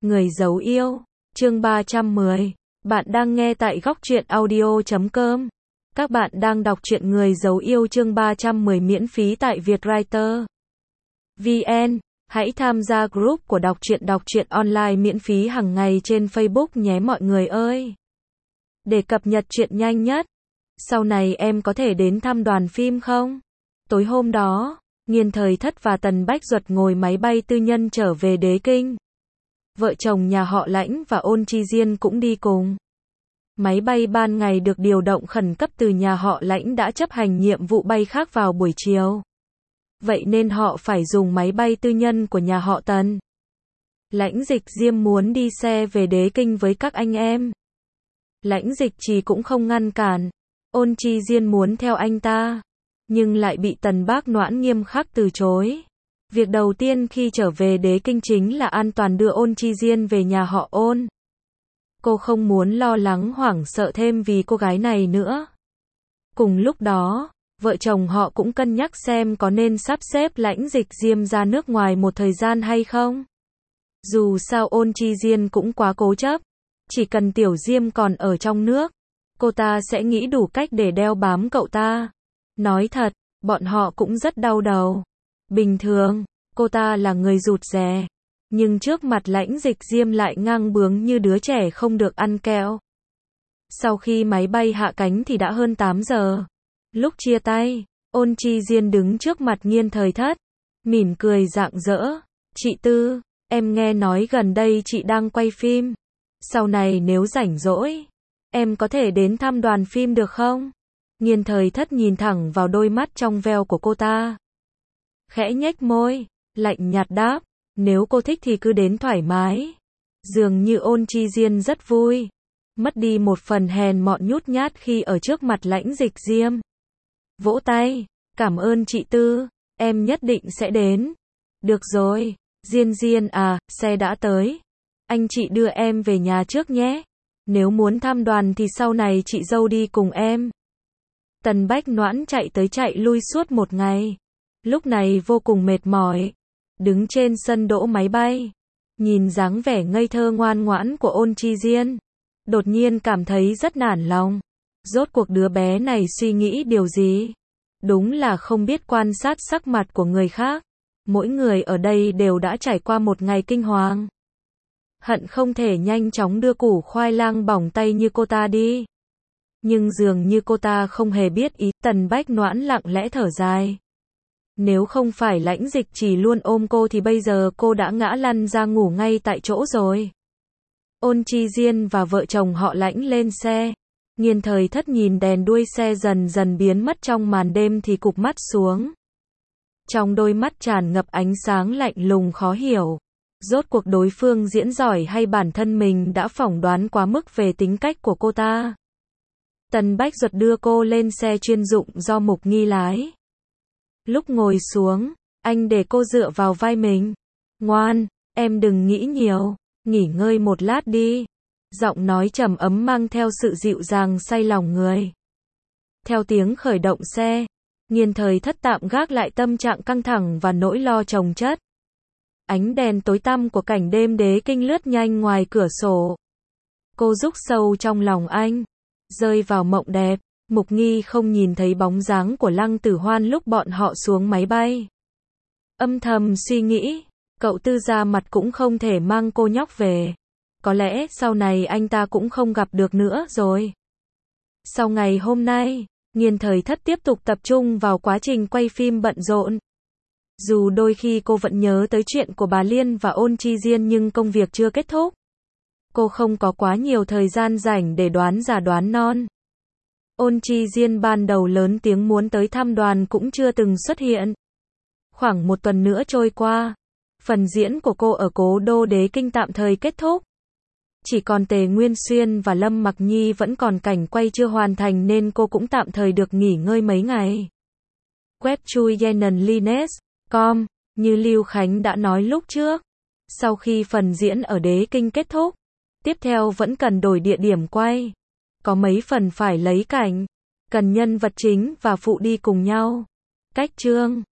Người giấu yêu, chương 310. Bạn đang nghe tại góc truyện audio.com. Các bạn đang đọc truyện Người giấu yêu chương 310 miễn phí tại Vietwriter VN. Hãy tham gia group của đọc truyện online miễn phí hàng ngày trên Facebook nhé mọi người ơi. Để cập nhật truyện nhanh nhất. Sau này em có thể đến thăm đoàn phim không? Tối hôm đó, Nghiên Thời Thất và Tần Bách Duật ngồi máy bay tư nhân trở về Đế Kinh. Vợ chồng nhà họ Lãnh và Ôn Chi Diên cũng đi cùng. Máy bay ban ngày được điều động khẩn cấp từ nhà họ Lãnh đã chấp hành nhiệm vụ bay khác vào buổi chiều. Vậy nên họ phải dùng máy bay tư nhân của nhà họ Tần. Lãnh Dịch Diêm muốn đi xe về Đế Kinh với các anh em. Lãnh Dịch Trì cũng không ngăn cản. Ôn Chi Diên muốn theo anh ta, nhưng lại bị Tần Bác Noãn nghiêm khắc từ chối. Việc đầu tiên khi trở về Đế Kinh chính là an toàn đưa Ôn Chi Diên về nhà họ Ôn. Cô không muốn lo lắng hoảng sợ thêm vì cô gái này nữa. Cùng lúc đó, vợ chồng họ cũng cân nhắc xem có nên sắp xếp Lãnh Dịch Diêm ra nước ngoài một thời gian hay không. Dù sao Ôn Chi Diên cũng quá cố chấp. Chỉ cần Tiểu Diêm còn ở trong nước, cô ta sẽ nghĩ đủ cách để đeo bám cậu ta. Nói thật, bọn họ cũng rất đau đầu. Bình thường, cô ta là người rụt rè, nhưng trước mặt Lãnh Dịch Diêm lại ngang bướng như đứa trẻ không được ăn kẹo. Sau khi máy bay hạ cánh thì đã hơn 8 giờ. Lúc chia tay, Ôn Chi Diên đứng trước mặt Nghiên Thời Thất, mỉm cười rạng rỡ. Chị Tư, em nghe nói gần đây chị đang quay phim. Sau này nếu rảnh rỗi, em có thể đến thăm đoàn phim được không? Nghiên Thời Thất nhìn thẳng vào đôi mắt trong veo của cô ta. Khẽ nhếch môi, lạnh nhạt đáp, nếu cô thích thì cứ đến thoải mái. Dường như Ôn Chi Diên rất vui, mất đi một phần hèn mọn nhút nhát khi ở trước mặt Lãnh Dịch Diêm. Vỗ tay, cảm ơn chị Tư, em nhất định sẽ đến. Được rồi, Diên Diên à, xe đã tới. Anh chị đưa em về nhà trước nhé. Nếu muốn thăm đoàn thì sau này chị dâu đi cùng em. Tần Bách Noãn chạy tới chạy lui suốt một ngày. Lúc này vô cùng mệt mỏi. Đứng trên sân đỗ máy bay, nhìn dáng vẻ ngây thơ ngoan ngoãn của Ôn Chi Diên, đột nhiên cảm thấy rất nản lòng. Rốt cuộc đứa bé này suy nghĩ điều gì? Đúng là không biết quan sát sắc mặt của người khác. Mỗi người ở đây đều đã trải qua một ngày kinh hoàng. Hận không thể nhanh chóng đưa củ khoai lang bỏng tay như cô ta đi. Nhưng dường như cô ta không hề biết ý. Tần Bách Noãn lặng lẽ thở dài. Nếu không phải Lãnh Dịch Trì luôn ôm cô thì bây giờ cô đã ngã lăn ra ngủ ngay tại chỗ rồi. Ôn Chi Diên và vợ chồng họ Lãnh lên xe. Nghiên Thời Thất nhìn đèn đuôi xe dần dần biến mất trong màn đêm thì cụp mắt xuống. Trong đôi mắt tràn ngập ánh sáng lạnh lùng khó hiểu. Rốt cuộc đối phương diễn giỏi hay bản thân mình đã phỏng đoán quá mức về tính cách của cô ta. Tần Bách Duật đưa cô lên xe chuyên dụng do Mục Nghi lái. Lúc ngồi xuống, anh để cô dựa vào vai mình. Ngoan, em đừng nghĩ nhiều, nghỉ ngơi một lát đi. Giọng nói trầm ấm mang theo sự dịu dàng say lòng người. Theo tiếng khởi động xe, Nghiên Thời Thất tạm gác lại tâm trạng căng thẳng và nỗi lo chồng chất. Ánh đèn tối tăm của cảnh đêm Đế Kinh lướt nhanh ngoài cửa sổ. Cô rúc sâu trong lòng anh, rơi vào mộng đẹp. Mục Nghi không nhìn thấy bóng dáng của Lăng Tử Hoan lúc bọn họ xuống máy bay. Âm thầm suy nghĩ, cậu Tư ra mặt cũng không thể mang cô nhóc về. Có lẽ sau này anh ta cũng không gặp được nữa rồi. Sau ngày hôm nay, Nghiên Thời Thất tiếp tục tập trung vào quá trình quay phim bận rộn. Dù đôi khi cô vẫn nhớ tới chuyện của bà Liên và Ôn Chi Diên nhưng công việc chưa kết thúc. Cô không có quá nhiều thời gian rảnh để đoán già đoán non. Ôn Chi Diên ban đầu lớn tiếng muốn tới thăm đoàn cũng chưa từng xuất hiện. Khoảng một tuần nữa trôi qua, phần diễn của cô ở cố đô Đế Kinh tạm thời kết thúc. Chỉ còn Tề Nguyên Xuyên và Lâm Mặc Nhi vẫn còn cảnh quay chưa hoàn thành nên cô cũng tạm thời được nghỉ ngơi mấy ngày. Web chui yenenlines.com, như Lưu Khánh đã nói lúc trước, sau khi phần diễn ở Đế Kinh kết thúc, tiếp theo vẫn cần đổi địa điểm quay. Có mấy phần phải lấy cảnh, cần nhân vật chính và phụ đi cùng nhau. Cách chương